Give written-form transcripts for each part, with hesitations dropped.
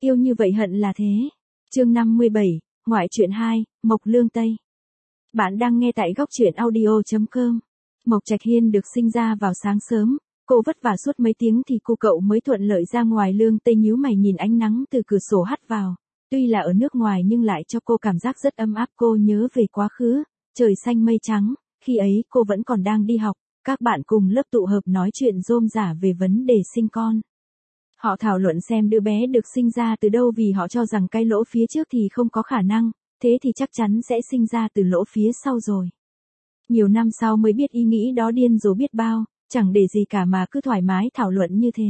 Yêu như vậy hận là thế. Chương 57, ngoại truyện 2, Mộc Lương Tây. Bạn đang nghe tại góc truyện audio.com. Mộc Trạch Hiên được sinh ra vào sáng sớm, cô vất vả suốt mấy tiếng thì cô cậu mới thuận lợi ra ngoài. Lương Tây nhíu mày nhìn ánh nắng từ cửa sổ hắt vào, tuy là ở nước ngoài nhưng lại cho cô cảm giác rất ấm áp. Cô nhớ về quá khứ, trời xanh mây trắng, khi ấy cô vẫn còn đang đi học, các bạn cùng lớp tụ hợp nói chuyện rôm rả về vấn đề sinh con. Họ thảo luận xem đứa bé được sinh ra từ đâu vì họ cho rằng cái lỗ phía trước thì không có khả năng, thế thì chắc chắn sẽ sinh ra từ lỗ phía sau rồi. Nhiều năm sau mới biết ý nghĩ đó điên rồ biết bao, chẳng để gì cả mà cứ thoải mái thảo luận như thế.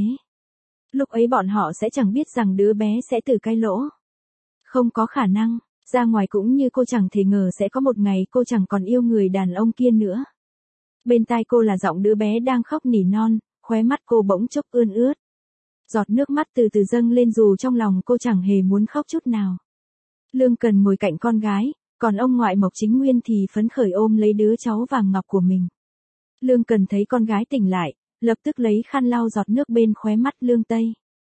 Lúc ấy bọn họ sẽ chẳng biết rằng đứa bé sẽ từ cái lỗ. Không có khả năng, ra ngoài cũng như cô chẳng thể ngờ sẽ có một ngày cô chẳng còn yêu người đàn ông kia nữa. Bên tai cô là giọng đứa bé đang khóc nỉ non, khóe mắt cô bỗng chốc ươn ướt. Giọt nước mắt từ từ dâng lên dù trong lòng cô chẳng hề muốn khóc chút nào. Lương Cần ngồi cạnh con gái, còn ông ngoại Mộc Chính Nguyên thì phấn khởi ôm lấy đứa cháu vàng ngọc của mình. Lương Cần thấy con gái tỉnh lại, lập tức lấy khăn lau giọt nước bên khóe mắt Lương Tây.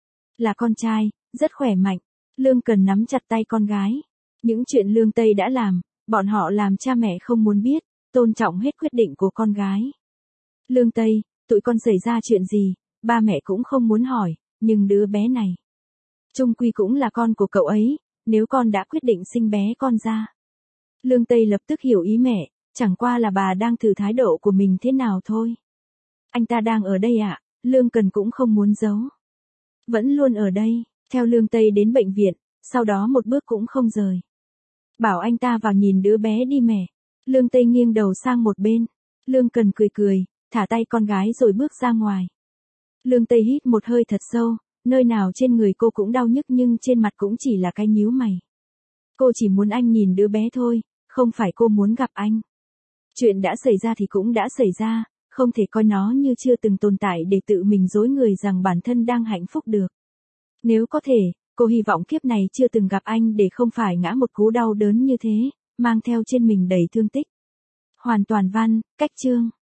Là con trai, rất khỏe mạnh. Lương Cần nắm chặt tay con gái. Những chuyện Lương Tây đã làm, bọn họ làm cha mẹ không muốn biết, tôn trọng hết quyết định của con gái. Lương Tây, tụi con xảy ra chuyện gì, ba mẹ cũng không muốn hỏi, nhưng đứa bé này, chung quy cũng là con của cậu ấy, nếu con đã quyết định sinh bé con ra. Lương Tây lập tức hiểu ý mẹ, chẳng qua là bà đang thử thái độ của mình thế nào thôi. Anh ta đang ở đây ạ, Lương Cần cũng không muốn giấu. Vẫn luôn ở đây, theo Lương Tây đến bệnh viện, sau đó một bước cũng không rời. Bảo anh ta vào nhìn đứa bé đi mẹ. Lương Tây nghiêng đầu sang một bên. Lương Cần cười cười, thả tay con gái rồi bước ra ngoài. Lương Tây hít một hơi thật sâu, nơi nào trên người cô cũng đau nhức nhưng trên mặt cũng chỉ là cái nhíu mày. Cô chỉ muốn anh nhìn đứa bé thôi, không phải cô muốn gặp anh. Chuyện đã xảy ra thì cũng đã xảy ra, không thể coi nó như chưa từng tồn tại để tự mình dối người rằng bản thân đang hạnh phúc được. Nếu có thể, cô hy vọng kiếp này chưa từng gặp anh để không phải ngã một cú đau đớn như thế, mang theo trên mình đầy thương tích. Hoàn toàn văn, cách chương.